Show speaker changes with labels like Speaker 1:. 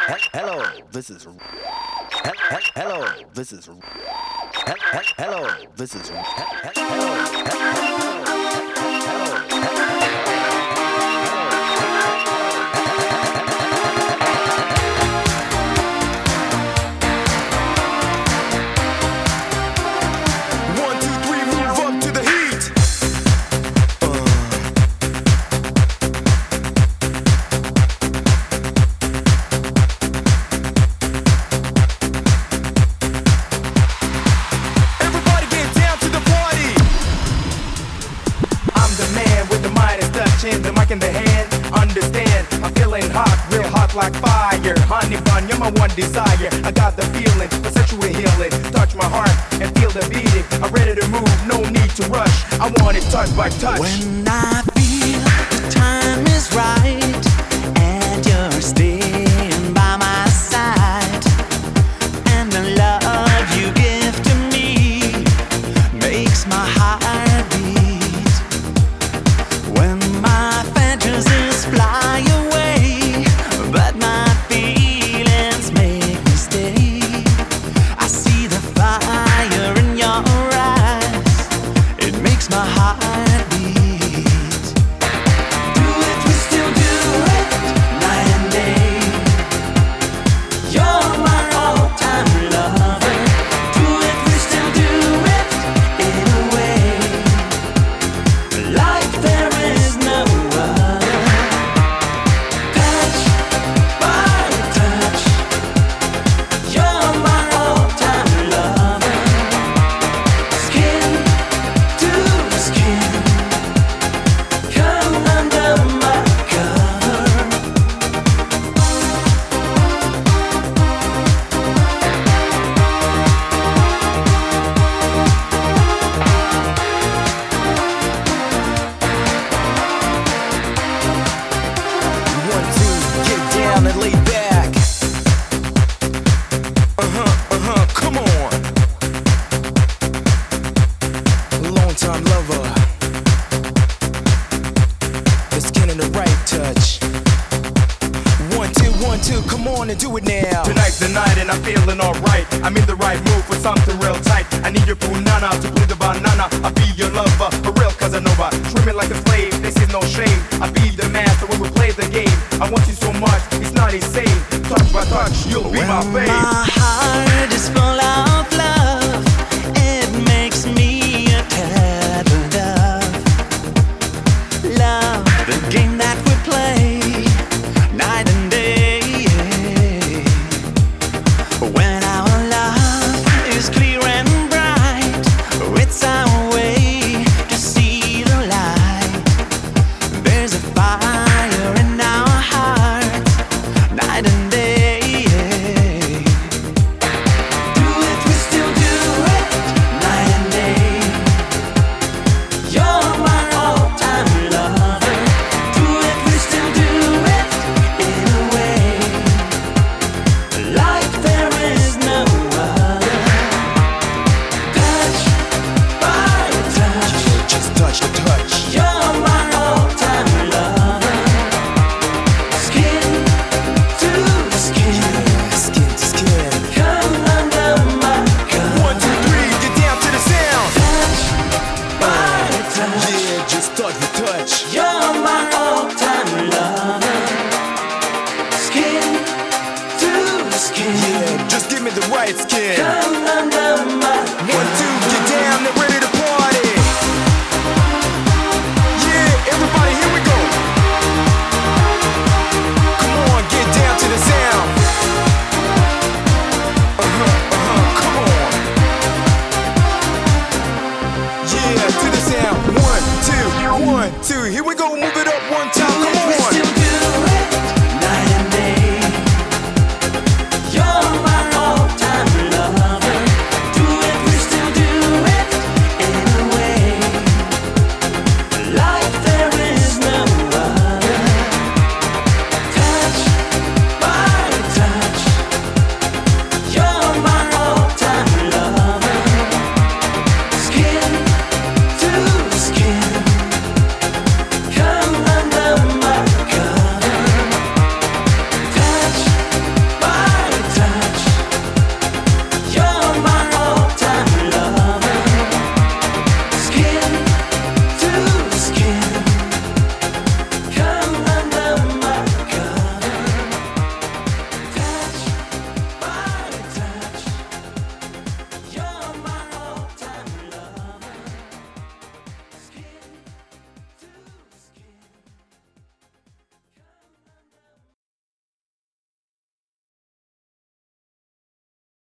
Speaker 1: Hello, this is. Hello, this is. Hello, this is.
Speaker 2: The mic in the hand, understand, I'm feeling hot, real hot like fire. Honey bun, you're my one desire. I got the feeling for sexual healing. Touch my heart and feel the beating. I'm ready to move, no need to rush. I want it touch by touch.
Speaker 3: When I feel the time is right and you're staying by my side, and the love you give to me makes my heart beat. When my fantasies fly away, but my feelings make me stay. I see the fire in your eyes, it makes my heart beat. Do it, we still do it, night and day. You're my all-time lover. Do it, we still do it, in a way like there is no other. Touch by touch, you're my all-time lover. Skin to skin, come under my cover.
Speaker 2: One, two, get down and lay back. Come on. Long time lover. The skin and the right touch. 1, 2, come on and do it now. Tonight's the night and I'm feeling alright. I'm in the right mood for something real tight. I need your punana to play the banana. I'll be your lover, for real Casanova. Swimming like a slave, this is no shame. I'll be the master when we play the game. I want you so much, it's not insane. Touch by touch, you'll be my
Speaker 3: When
Speaker 2: babe.
Speaker 3: my heart is full of love, it makes me a tattered dove. Love, the game that we play, night and day. When our love is clear and bright, it's our way to see the light. There's a fire in our hearts, night and day. Do it, we still do it, night and day. You're my all-time lover. Do it, we still do it, in a way like there is no other. Touch by touch,
Speaker 2: Just touch the touch.
Speaker 3: you're my all-time lover. Skin to skin,
Speaker 2: Skin to skin.
Speaker 3: come under my cover.
Speaker 2: 1, 2, 3, get down to the sound.
Speaker 3: Touch by touch,
Speaker 2: Yeah, just touch the touch.
Speaker 3: you're my all-time lover. Skin to skin,
Speaker 2: Yeah, just give me the right skin.
Speaker 3: come under my
Speaker 2: 1, 2, get down and ready